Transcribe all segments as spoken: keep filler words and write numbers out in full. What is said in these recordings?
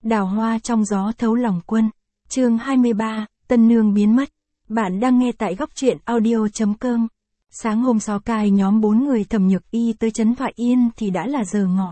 Đào hoa trong gió thấu lòng quân. Chương hai mươi ba, Tân Nương biến mất. Bạn đang nghe tại góc truyện audio chấm com. Sáng hôm sau cai nhóm bốn người Thẩm Nhược Y tới trấn Thoại Yên thì đã là giờ ngọ.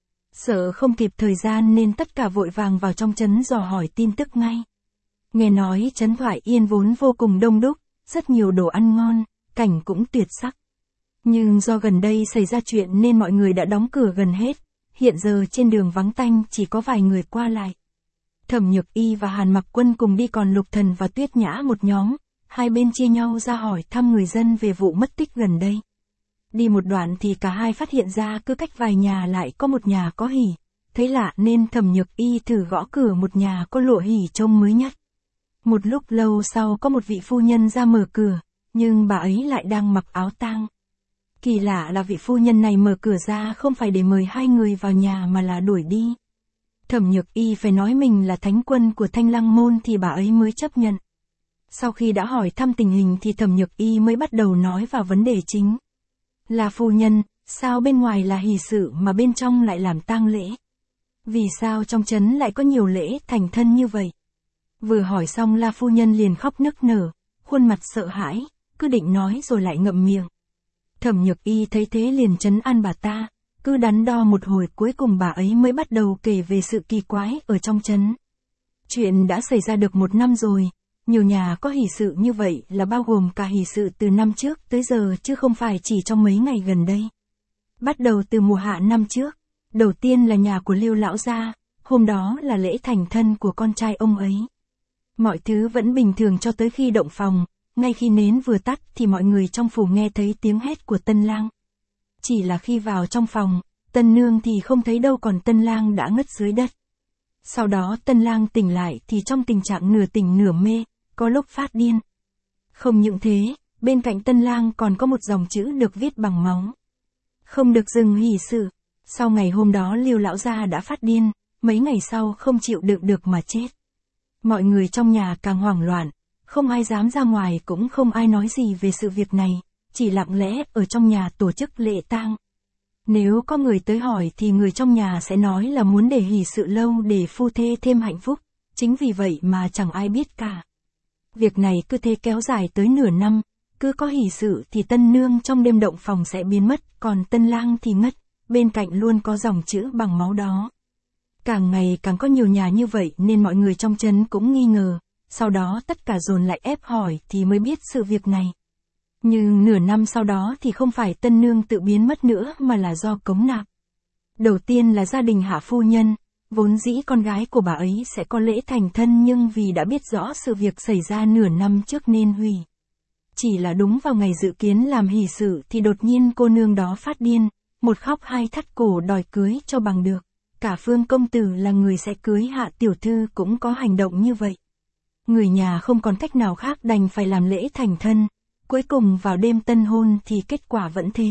Sợ không kịp thời gian nên tất cả vội vàng vào trong trấn dò hỏi tin tức ngay. Nghe nói trấn Thoại Yên vốn vô cùng đông đúc, rất nhiều đồ ăn ngon, cảnh cũng tuyệt sắc. Nhưng do gần đây xảy ra chuyện nên mọi người đã đóng cửa gần hết, hiện giờ trên đường vắng tanh chỉ có vài người qua lại. Thẩm Nhược Y và Hàn Mặc Quân cùng đi, còn Lục Thần và Tuyết Nhã một nhóm, hai bên chia nhau ra hỏi thăm người dân về vụ mất tích gần đây. Đi một đoạn thì cả hai phát hiện ra cứ cách vài nhà lại có một nhà có hỉ, thấy lạ nên Thẩm Nhược Y thử gõ cửa một nhà có lụa hỉ trông mới nhất. Một lúc lâu sau có một vị phu nhân ra mở cửa, nhưng bà ấy lại đang mặc áo tang. Kỳ lạ là vị phu nhân này mở cửa ra không phải để mời hai người vào nhà mà là đuổi đi. Thẩm Nhược Y phải nói mình là thánh quân của Thanh Lăng Môn thì bà ấy mới chấp nhận. Sau khi đã hỏi thăm tình hình thì Thẩm Nhược Y mới bắt đầu nói vào vấn đề chính. Là phu nhân, sao bên ngoài là hỷ sự mà bên trong lại làm tang lễ? Vì sao trong trấn lại có nhiều lễ thành thân như vậy? Vừa hỏi xong La phu nhân liền khóc nức nở, khuôn mặt sợ hãi, cứ định nói rồi lại ngậm miệng. Thẩm Nhược Y thấy thế liền trấn an bà ta, cứ đắn đo một hồi cuối cùng bà ấy mới bắt đầu kể về sự kỳ quái ở trong trấn. Chuyện đã xảy ra được một năm rồi, nhiều nhà có hỷ sự như vậy là bao gồm cả hỷ sự từ năm trước tới giờ chứ không phải chỉ trong mấy ngày gần đây. Bắt đầu từ mùa hạ năm trước, đầu tiên là nhà của Lưu lão gia, hôm đó là lễ thành thân của con trai ông ấy. Mọi thứ vẫn bình thường cho tới khi động phòng, ngay khi nến vừa tắt thì mọi người trong phủ nghe thấy tiếng hét của tân lang. Chỉ là khi vào trong phòng, tân nương thì không thấy đâu, còn tân lang đã ngất dưới đất. Sau đó tân lang tỉnh lại thì trong tình trạng nửa tỉnh nửa mê, có lúc phát điên. Không những thế, bên cạnh tân lang còn có một dòng chữ được viết bằng máu. Không được dừng hỷ sự. Sau ngày hôm đó Lưu lão gia đã phát điên, mấy ngày sau không chịu đựng được mà chết. Mọi người trong nhà càng hoảng loạn, không ai dám ra ngoài cũng không ai nói gì về sự việc này, chỉ lặng lẽ ở trong nhà tổ chức lễ tang. Nếu có người tới hỏi thì người trong nhà sẽ nói là muốn để hỷ sự lâu để phu thê thêm hạnh phúc, chính vì vậy mà chẳng ai biết cả. Việc này cứ thế kéo dài tới nửa năm, cứ có hỷ sự thì tân nương trong đêm động phòng sẽ biến mất, còn tân lang thì ngất, bên cạnh luôn có dòng chữ bằng máu đó. Càng ngày càng có nhiều nhà như vậy nên mọi người trong trấn cũng nghi ngờ, sau đó tất cả dồn lại ép hỏi thì mới biết sự việc này. Nhưng nửa năm sau đó thì không phải tân nương tự biến mất nữa mà là do cống nạp. Đầu tiên là gia đình hạ phu nhân, vốn dĩ con gái của bà ấy sẽ có lễ thành thân nhưng vì đã biết rõ sự việc xảy ra nửa năm trước nên hủy. Chỉ là đúng vào ngày dự kiến làm hỷ sự thì đột nhiên cô nương đó phát điên, một khóc hai thắt cổ đòi cưới cho bằng được. Cả Phương công tử là người sẽ cưới hạ tiểu thư cũng có hành động như vậy. Người nhà không còn cách nào khác đành phải làm lễ thành thân. Cuối cùng vào đêm tân hôn thì kết quả vẫn thế.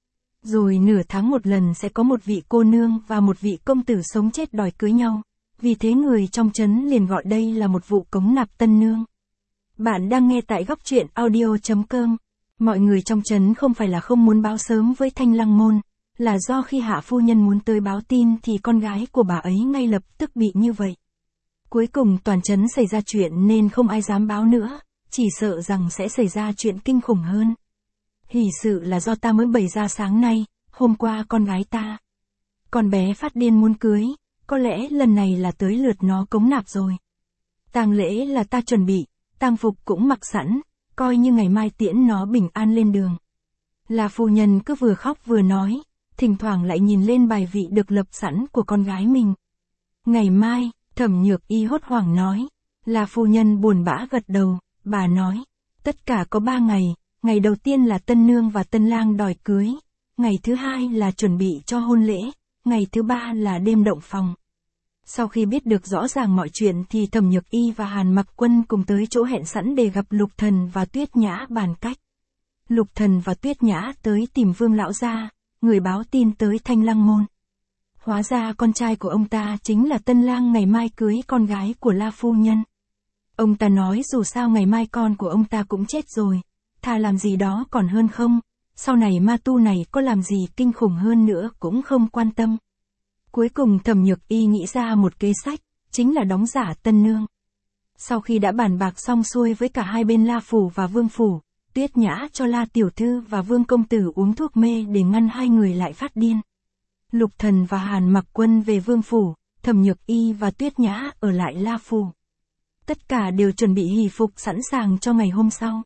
Rồi nửa tháng một lần sẽ có một vị cô nương và một vị công tử sống chết đòi cưới nhau. Vì thế người trong trấn liền gọi đây là một vụ cống nạp tân nương. Bạn đang nghe tại góc truyện audio chấm com. Mọi người trong trấn không phải là không muốn báo sớm với Thanh Lăng Môn, là do khi hạ phu nhân muốn tới báo tin thì con gái của bà ấy ngay lập tức bị như vậy. Cuối cùng toàn trấn xảy ra chuyện nên không ai dám báo nữa, chỉ sợ rằng sẽ xảy ra chuyện kinh khủng hơn. Hỷ sự là do ta mới bày ra sáng nay, hôm qua con gái ta. Con bé phát điên muốn cưới, có lẽ lần này là tới lượt nó cống nạp rồi. Tang lễ là ta chuẩn bị, tang phục cũng mặc sẵn, coi như ngày mai tiễn nó bình an lên đường. Là phu nhân cứ vừa khóc vừa nói, thỉnh thoảng lại nhìn lên bài vị được lập sẵn của con gái mình. Ngày mai, Thẩm Nhược Y hốt hoảng nói. Là phu nhân buồn bã gật đầu, bà nói, tất cả có ba ngày, ngày đầu tiên là tân nương và tân lang đòi cưới, ngày thứ hai là chuẩn bị cho hôn lễ, ngày thứ ba là đêm động phòng. Sau khi biết được rõ ràng mọi chuyện thì Thẩm Nhược Y và Hàn Mặc Quân cùng tới chỗ hẹn sẵn để gặp Lục Thần và Tuyết Nhã bàn cách. Lục Thần và Tuyết Nhã tới tìm Vương lão gia, người báo tin tới Thanh Lăng Môn. Hóa ra con trai của ông ta chính là tân lang ngày mai cưới con gái của La phu nhân. Ông ta nói dù sao ngày mai con của ông ta cũng chết rồi, thà làm gì đó còn hơn không, sau này ma tu này có làm gì kinh khủng hơn nữa cũng không quan tâm. Cuối cùng Thẩm Nhược Y nghĩ ra một kế sách, chính là đóng giả tân nương. Sau khi đã bàn bạc xong xuôi với cả hai bên La Phủ và Vương Phủ, Tuyết Nhã cho La Tiểu Thư và Vương Công Tử uống thuốc mê để ngăn hai người lại phát điên. Lục Thần và Hàn Mặc Quân về Vương Phủ, Thẩm Nhược Y và Tuyết Nhã ở lại La Phủ. Tất cả đều chuẩn bị hỷ phục sẵn sàng cho ngày hôm sau.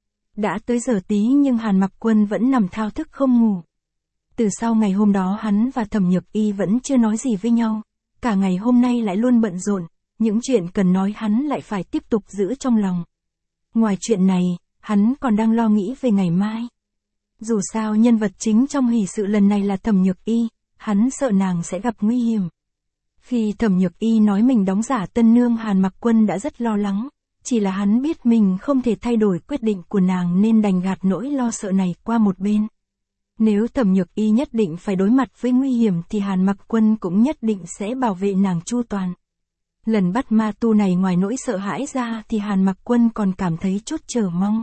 Đã tới giờ tí nhưng Hàn Mặc Quân vẫn nằm thao thức không ngủ. Từ sau ngày hôm đó hắn và Thẩm Nhược Y vẫn chưa nói gì với nhau, cả ngày hôm nay lại luôn bận rộn, những chuyện cần nói hắn lại phải tiếp tục giữ trong lòng. Ngoài chuyện này, hắn còn đang lo nghĩ về ngày mai. Dù sao nhân vật chính trong hỷ sự lần này là Thẩm Nhược Y, hắn sợ nàng sẽ gặp nguy hiểm. Khi Thẩm Nhược Y nói mình đóng giả tân nương, Hàn Mặc Quân đã rất lo lắng, chỉ là hắn biết mình không thể thay đổi quyết định của nàng nên đành gạt nỗi lo sợ này qua một bên. Nếu Thẩm Nhược Y nhất định phải đối mặt với nguy hiểm thì Hàn Mặc Quân cũng nhất định sẽ bảo vệ nàng chu toàn. Lần bắt ma tu này ngoài nỗi sợ hãi ra thì Hàn Mặc Quân còn cảm thấy chút chờ mong.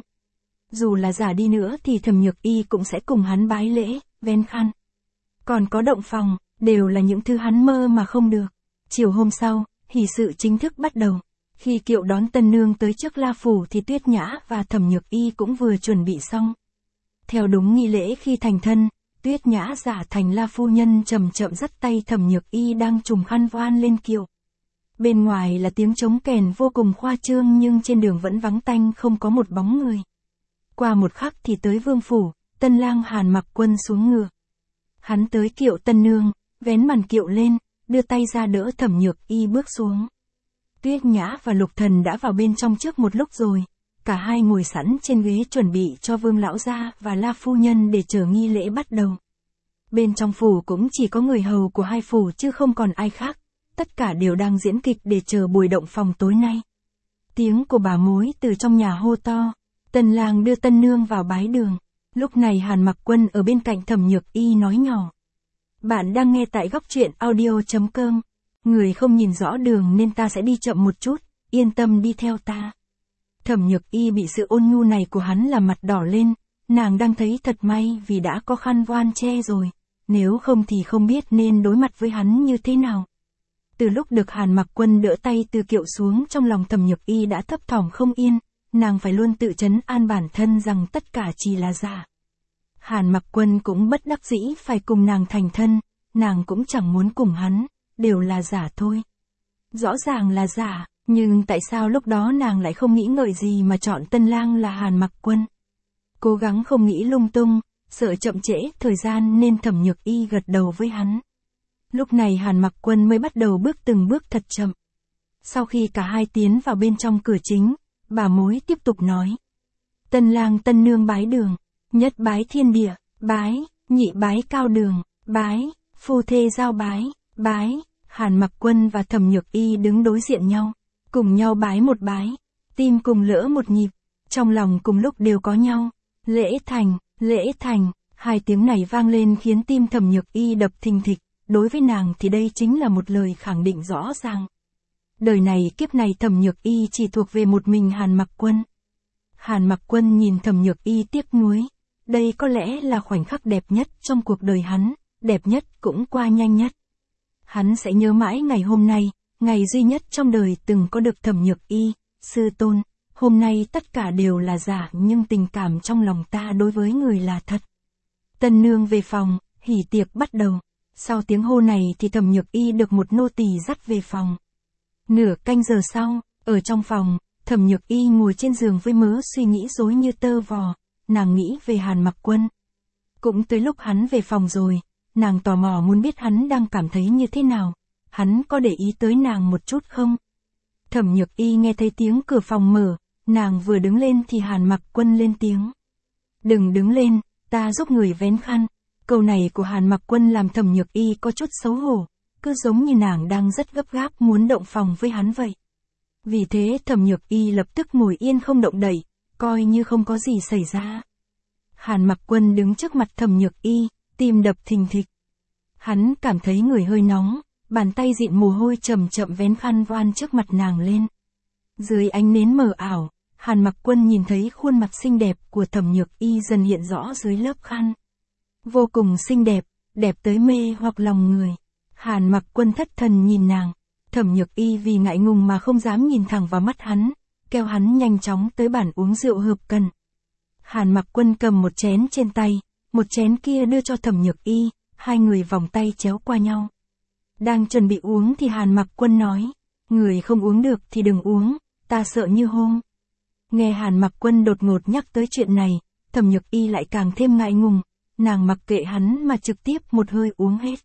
Dù là giả đi nữa thì Thẩm Nhược Y cũng sẽ cùng hắn bái lễ, ven khăn. Còn có động phòng, đều là những thứ hắn mơ mà không được. Chiều hôm sau, hỷ sự chính thức bắt đầu. Khi kiệu đón tân nương tới trước La Phủ thì Tuyết Nhã và Thẩm Nhược Y cũng vừa chuẩn bị xong. Theo đúng nghi lễ khi thành thân, Tuyết Nhã giả thành La Phu Nhân chậm chậm dắt tay Thẩm Nhược Y đang trùm khăn voan lên kiệu. Bên ngoài là tiếng trống kèn vô cùng khoa trương nhưng trên đường vẫn vắng tanh không có một bóng người. Qua một khắc thì tới Vương Phủ, tân lang Hàn Mặc Quân xuống ngựa. Hắn tới kiệu tân nương, vén màn kiệu lên, đưa tay ra đỡ Thẩm Nhược Y bước xuống. Tuyết Nhã và Lục Thần đã vào bên trong trước một lúc rồi. Cả hai ngồi sẵn trên ghế chuẩn bị cho Vương Lão Gia và La Phu Nhân để chờ nghi lễ bắt đầu. Bên trong phủ cũng chỉ có người hầu của hai phủ chứ không còn ai khác. Tất cả đều đang diễn kịch để chờ buổi động phòng tối nay. Tiếng của bà mối từ trong nhà hô to. Tân lang đưa tân nương vào bái đường. Lúc này Hàn Mặc Quân ở bên cạnh Thẩm Nhược Y nói nhỏ. Bạn đang nghe tại góc truyện audio chấm com. Người không nhìn rõ đường nên ta sẽ đi chậm một chút, yên tâm đi theo ta. Thẩm Nhược Y bị sự ôn nhu này của hắn làm mặt đỏ lên, nàng đang thấy thật may vì đã có khăn voan che rồi, nếu không thì không biết nên đối mặt với hắn như thế nào. Từ lúc được Hàn Mặc Quân đỡ tay từ kiệu xuống, trong lòng Thẩm Nhược Y đã thấp thỏm không yên, nàng phải luôn tự trấn an bản thân rằng tất cả chỉ là giả. Hàn Mặc Quân cũng bất đắc dĩ phải cùng nàng thành thân, nàng cũng chẳng muốn cùng hắn, đều là giả thôi. Rõ ràng là giả, nhưng tại sao lúc đó nàng lại không nghĩ ngợi gì mà chọn tân lang là Hàn Mặc Quân. Cố gắng không nghĩ lung tung, sợ chậm trễ thời gian nên Thẩm Nhược Y gật đầu với hắn. Lúc này Hàn Mặc Quân mới bắt đầu bước từng bước thật chậm. Sau khi cả hai tiến vào bên trong cửa chính, bà mối tiếp tục nói. Tân lang tân nương bái đường, nhất bái thiên địa, bái, nhị bái cao đường, bái, phu thê giao bái, bái. Hàn Mặc Quân và Thẩm Nhược Y đứng đối diện nhau, cùng nhau bái một bái, tim cùng lỡ một nhịp, trong lòng cùng lúc đều có nhau. Lễ thành, lễ thành, hai tiếng này vang lên khiến tim Thẩm Nhược Y đập thình thịch, đối với nàng thì đây chính là một lời khẳng định rõ ràng. Đời này kiếp này Thẩm Nhược Y chỉ thuộc về một mình Hàn Mặc Quân. Hàn Mặc Quân nhìn Thẩm Nhược Y tiếc nuối, đây có lẽ là khoảnh khắc đẹp nhất trong cuộc đời hắn, đẹp nhất cũng qua nhanh nhất. Hắn sẽ nhớ mãi ngày hôm nay, ngày duy nhất trong đời từng có được Thẩm Nhược Y, sư tôn. Hôm nay tất cả đều là giả nhưng tình cảm trong lòng ta đối với người là thật. Tân nương về phòng, hỉ tiệc bắt đầu. Sau tiếng hô này thì Thẩm Nhược Y được một nô tỳ dắt về phòng. Nửa canh giờ sau, ở trong phòng, Thẩm Nhược Y ngồi trên giường với mớ suy nghĩ rối như tơ vò. Nàng nghĩ về Hàn Mặc Quân. Cũng tới lúc hắn về phòng rồi, nàng tò mò muốn biết hắn đang cảm thấy như thế nào. Hắn có để ý tới nàng một chút không? Thẩm Nhược Y nghe thấy tiếng cửa phòng mở, nàng vừa đứng lên thì Hàn Mặc Quân lên tiếng. Đừng đứng lên, ta giúp người vén khăn. Câu này của Hàn Mặc Quân làm Thẩm Nhược Y có chút xấu hổ, cứ giống như nàng đang rất gấp gáp muốn động phòng với hắn vậy. Vì thế Thẩm Nhược Y lập tức ngồi yên không động đậy, coi như không có gì xảy ra. Hàn Mặc Quân đứng trước mặt Thẩm Nhược Y, tim đập thình thịch. Hắn cảm thấy người hơi nóng, bàn tay dịn mồ hôi chậm chậm vén khăn voan trước mặt nàng lên. Dưới ánh nến mờ ảo, Hàn Mặc Quân nhìn thấy khuôn mặt xinh đẹp của Thẩm Nhược Y dần hiện rõ dưới lớp khăn. Vô cùng xinh đẹp, đẹp tới mê hoặc lòng người. Hàn Mặc Quân thất thần nhìn nàng. Thẩm Nhược Y vì ngại ngùng mà không dám nhìn thẳng vào mắt hắn, kêu hắn nhanh chóng tới bàn uống rượu hợp cần. Hàn Mặc Quân cầm một chén trên tay, một chén kia đưa cho Thẩm Nhược Y, hai người vòng tay chéo qua nhau. Đang chuẩn bị uống thì Hàn Mặc Quân nói, người không uống được thì đừng uống, ta sợ như hôm. Nghe Hàn Mặc Quân đột ngột nhắc tới chuyện này, Thẩm Nhược Y lại càng thêm ngại ngùng, nàng mặc kệ hắn mà trực tiếp một hơi uống hết.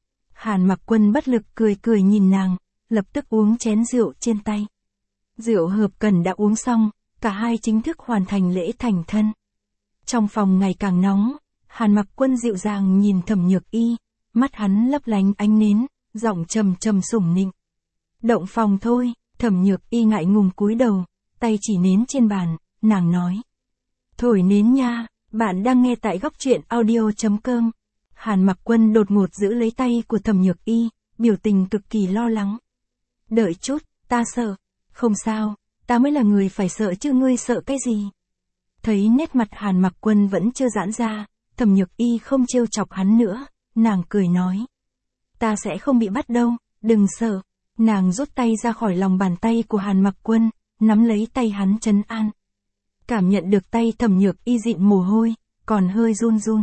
Hàn Mặc Quân bất lực cười cười nhìn nàng, lập tức uống chén rượu trên tay. Rượu hợp cần đã uống xong, cả hai chính thức hoàn thành lễ thành thân. Trong phòng ngày càng nóng, Hàn Mặc Quân dịu dàng nhìn Thẩm Nhược Y, mắt hắn lấp lánh ánh nến, giọng trầm trầm sủng nịnh. Động phòng thôi, Thẩm Nhược Y ngại ngùng cúi đầu, tay chỉ nến trên bàn, nàng nói. Thổi nến nha, bạn đang nghe tại góc truyện audio chấm com. Hàn Mặc Quân đột ngột giữ lấy tay của Thẩm Nhược Y, biểu tình cực kỳ lo lắng. Đợi chút, ta sợ. Không sao, ta mới là người phải sợ chứ ngươi sợ cái gì. Thấy nét mặt Hàn Mặc Quân vẫn chưa giãn ra, Thẩm Nhược Y không trêu chọc hắn nữa, nàng cười nói. Ta sẽ không bị bắt đâu, đừng sợ. Nàng rút tay ra khỏi lòng bàn tay của Hàn Mặc Quân, nắm lấy tay hắn trấn an. Cảm nhận được tay Thẩm Nhược Y dịn mồ hôi, còn hơi run run.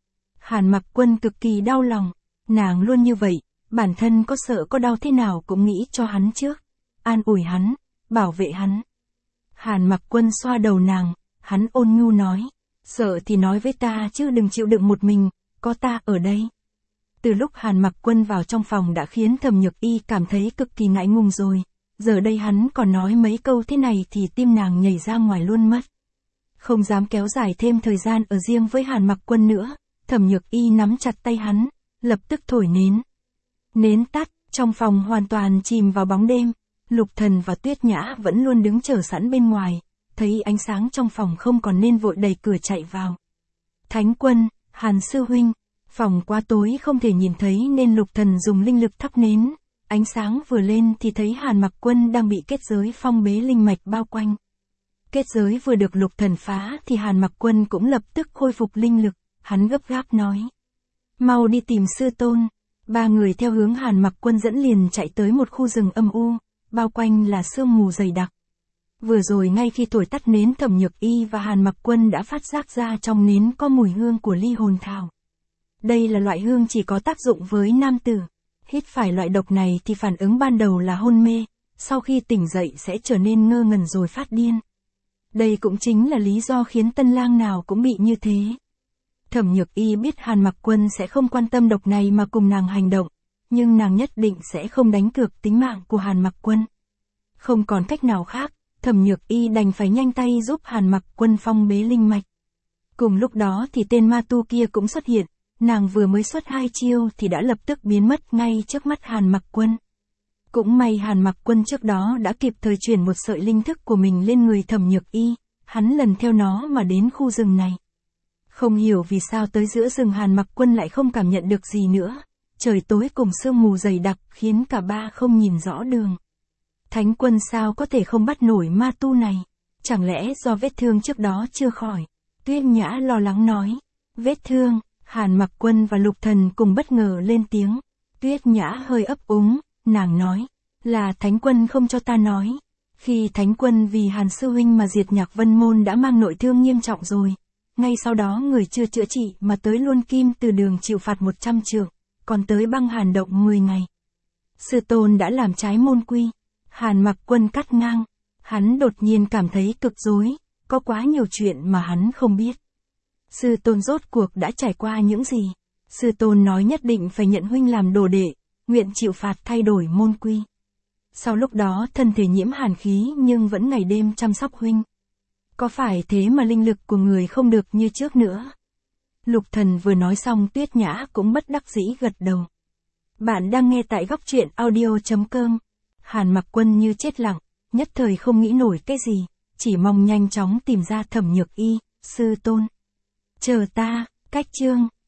Hàn Mặc Quân cực kỳ đau lòng, nàng luôn như vậy, bản thân có sợ có đau thế nào cũng nghĩ cho hắn trước, an ủi hắn, bảo vệ hắn. Hàn Mặc Quân xoa đầu nàng, hắn ôn nhu nói, sợ thì nói với ta chứ đừng chịu đựng một mình, có ta ở đây. Từ lúc Hàn Mặc Quân vào trong phòng đã khiến Thẩm Nhược Y cảm thấy cực kỳ ngại ngùng rồi, giờ đây hắn còn nói mấy câu thế này thì tim nàng nhảy ra ngoài luôn mất. Không dám kéo dài thêm thời gian ở riêng với Hàn Mặc Quân nữa, Thẩm Nhược Y nắm chặt tay hắn, lập tức thổi nến. Nến tắt, trong phòng hoàn toàn chìm vào bóng đêm, Lục Thần và Tuyết Nhã vẫn luôn đứng chờ sẵn bên ngoài, thấy ánh sáng trong phòng không còn nên vội đẩy cửa chạy vào. Thánh Quân, Hàn sư huynh, phòng quá tối không thể nhìn thấy nên Lục Thần dùng linh lực thắp nến, ánh sáng vừa lên thì thấy Hàn Mặc Quân đang bị kết giới phong bế linh mạch bao quanh. Kết giới vừa được Lục Thần phá thì Hàn Mặc Quân cũng lập tức khôi phục linh lực, hắn gấp gáp nói. Mau đi tìm sư tôn. Ba người theo hướng Hàn Mặc Quân dẫn liền chạy tới một khu rừng âm u, bao quanh là sương mù dày đặc. Vừa rồi ngay khi thổi tắt nến Thẩm Nhược Y và Hàn Mặc Quân đã phát giác ra trong nến có mùi hương của ly hồn thảo. Đây là loại hương chỉ có tác dụng với nam tử. Hít phải loại độc này thì phản ứng ban đầu là hôn mê, sau khi tỉnh dậy sẽ trở nên ngơ ngẩn rồi phát điên. Đây cũng chính là lý do khiến tân lang nào cũng bị như thế. Thẩm Nhược Y biết Hàn Mặc Quân sẽ không quan tâm độc này mà cùng nàng hành động, nhưng nàng nhất định sẽ không đánh cược tính mạng của Hàn Mặc Quân. Không còn cách nào khác, Thẩm Nhược Y đành phải nhanh tay giúp Hàn Mặc Quân phong bế linh mạch. Cùng lúc đó thì tên ma tu kia cũng xuất hiện, nàng vừa mới xuất hai chiêu thì đã lập tức biến mất ngay trước mắt Hàn Mặc Quân. Cũng may Hàn Mặc Quân trước đó đã kịp thời chuyển một sợi linh thức của mình lên người Thẩm Nhược Y, hắn lần theo nó mà đến khu rừng này. Không hiểu vì sao tới giữa rừng Hàn Mặc Quân lại không cảm nhận được gì nữa, trời tối cùng sương mù dày đặc khiến cả ba không nhìn rõ đường. Thánh Quân sao có thể không bắt nổi ma tu này, chẳng lẽ do vết thương trước đó chưa khỏi? Tuyết Nhã lo lắng nói, vết thương. Hàn Mặc Quân và Lục Thần cùng bất ngờ lên tiếng. Tuyết Nhã hơi ấp úng, nàng nói, là Thánh Quân không cho ta nói. Khi Thánh Quân vì Hàn sư huynh mà diệt Nhạc Vân Môn đã mang nội thương nghiêm trọng rồi. Ngay sau đó người chưa chữa trị mà tới luôn Kim Từ Đường chịu phạt một trăm trượng, còn tới băng hàn động mười ngày. Sư tôn đã làm trái môn quy. Hàn Mặc Quân cắt ngang. Hắn đột nhiên cảm thấy cực rối, có quá nhiều chuyện mà hắn không biết. Sư tôn rốt cuộc đã trải qua những gì? Sư tôn nói nhất định phải nhận huynh làm đồ đệ, nguyện chịu phạt thay đổi môn quy. Sau lúc đó thân thể nhiễm hàn khí nhưng vẫn ngày đêm chăm sóc huynh. Có phải thế mà linh lực của người không được như trước nữa? Lục Thần vừa nói xong Tuyết Nhã cũng bất đắc dĩ gật đầu. Bạn đang nghe tại góc truyện audio chấm com. Hàn Mặc Quân như chết lặng, nhất thời không nghĩ nổi cái gì, chỉ mong nhanh chóng tìm ra Thẩm Nhược Y, sư tôn. Chờ ta, cách chương.